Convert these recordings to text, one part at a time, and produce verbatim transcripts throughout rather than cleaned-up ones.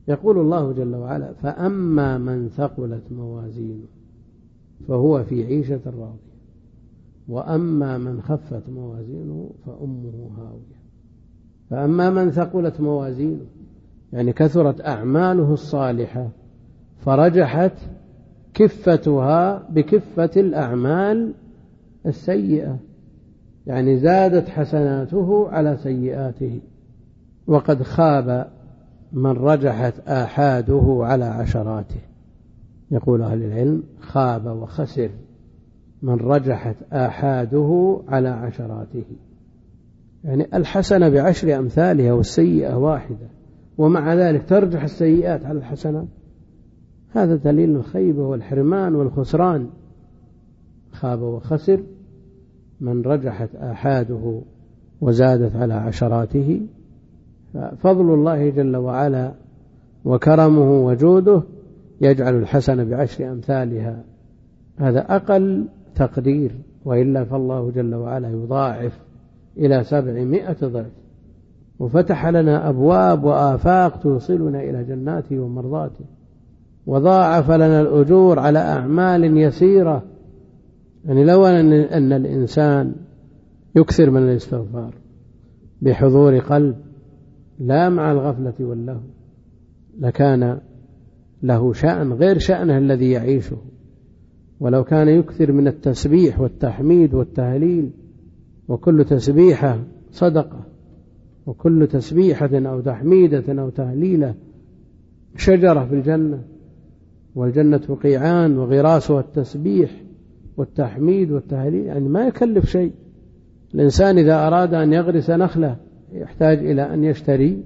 يقول الله جل وعلا: فأما من ثقلت موازينه فهو في عيشة راضية وأما من خفت موازينه فأمه هاوية. فأما من ثقلت موازينه يعني كثرت أعماله الصالحة فرجحت كفتها بكفة الأعمال السيئة، يعني زادت حسناته على سيئاته. وقد خاب من رجحت آحاده على عشراته. يقول أهل العلم: خاب وخسر من رجحت آحاده على عشراته، يعني الحسنة بعشر أمثالها والسيئة واحدة، ومع ذلك ترجح السيئات على الحسنات. هذا دليل الخيبة والحرمان والخسران. خاب وخسر من رجحت آحاده وزادت على عشراته. ففضل الله جل وعلا وكرمه وجوده يجعل الحسنة بعشر أمثالها، هذا أقل تقدير، وإلا فالله جل وعلا يضاعف إلى سبعمائة ضعف، وفتح لنا أبواب وآفاق توصلنا إلى جناته ومرضاته، وضاعف لنا الأجور على أعمال يسيرة. يعني لو أن الإنسان يكثر من الاستغفار بحضور قلب لا مع الغفلة واللهو لكان له شأن غير شأنه الذي يعيشه. ولو كان يكثر من التسبيح والتحميد والتهليل، وكل تسبيحة صدقة، وكل تسبيحة أو تحميدة أو تهليلة شجرة في الجنة، والجنة قيعان وغراسها التسبيح والتحميد والتهليل، يعني ما يكلف شيء. الإنسان إذا أراد أن يغرس نخلة يحتاج إلى أن يشتري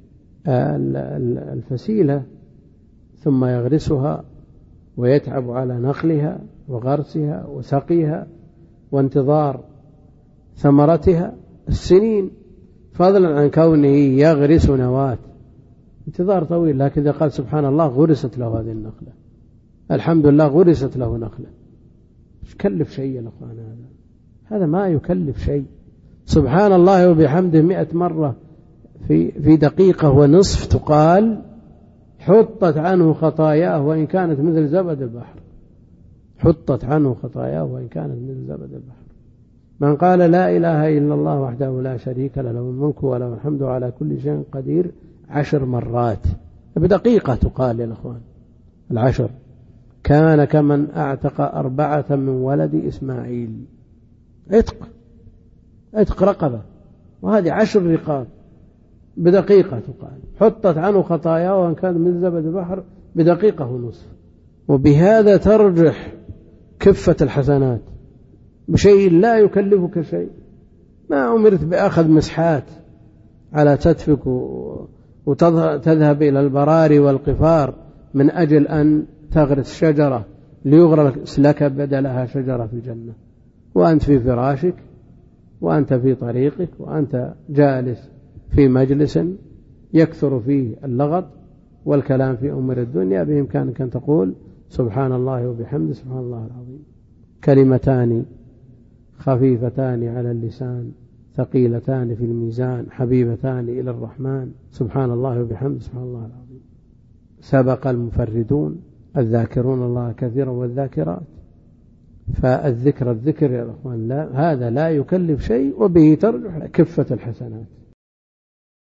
الفسيلة ثم يغرسها ويتعب على نقلها وغرسها وسقيها وانتظار ثمرتها السنين، فضلا عن كونه يغرس نواة، انتظار طويل. لكن إذا قال سبحان الله غرست له هذه النخلة، الحمد لله غرست له نخلة، مش كلف شيء يا أخوان. هذا هذا ما يكلف شيء. سبحان الله وبحمده مئة مرة في في دقيقة ونصف تقال حطت عنه خطاياه وإن كانت مثل زبد البحر. حطت عنه خطاياه وإن كانت مثل زبد البحر. من قال لا إله إلا الله وحده لا شريك له، له الملك وله الحمد على كل شيء قدير، عشر مرات بدقيقة تقال يا الأخوان. العشر كان كمن أعتق أربعة من ولد إسماعيل. عتق عتق رقبة، وهذه عشر رقاب بدقيقة تقال. حطت عنه خطاياه وإن كان من زبد البحر بدقيقة ونصف. وبهذا ترجح كفة الحسنات بشيء لا يكلفك شيء. ما أمرت بأخذ مسحات على تدفك وتذهب إلى البراري والقفار من أجل أن تغرس شجرة ليغرس لك بدلها شجرة في الجنة، وأنت في فراشك وأنت في طريقك وأنت جالس في مجلس يكثر فيه اللغط والكلام في أمور الدنيا، بإمكانك أن تقول سبحان الله وبحمده سبحان الله العظيم. كلمتان خفيفتان على اللسان ثقيلتان في الميزان حبيبتان إلى الرحمن، سبحان الله وبحمده سبحان الله العظيم. سبق المفردون الذاكرون الله كثيرا والذاكرات. فالذكر الذكر يا أخوان لا، هذا لا يكلف شيء، وبه ترجح كفة الحسنات.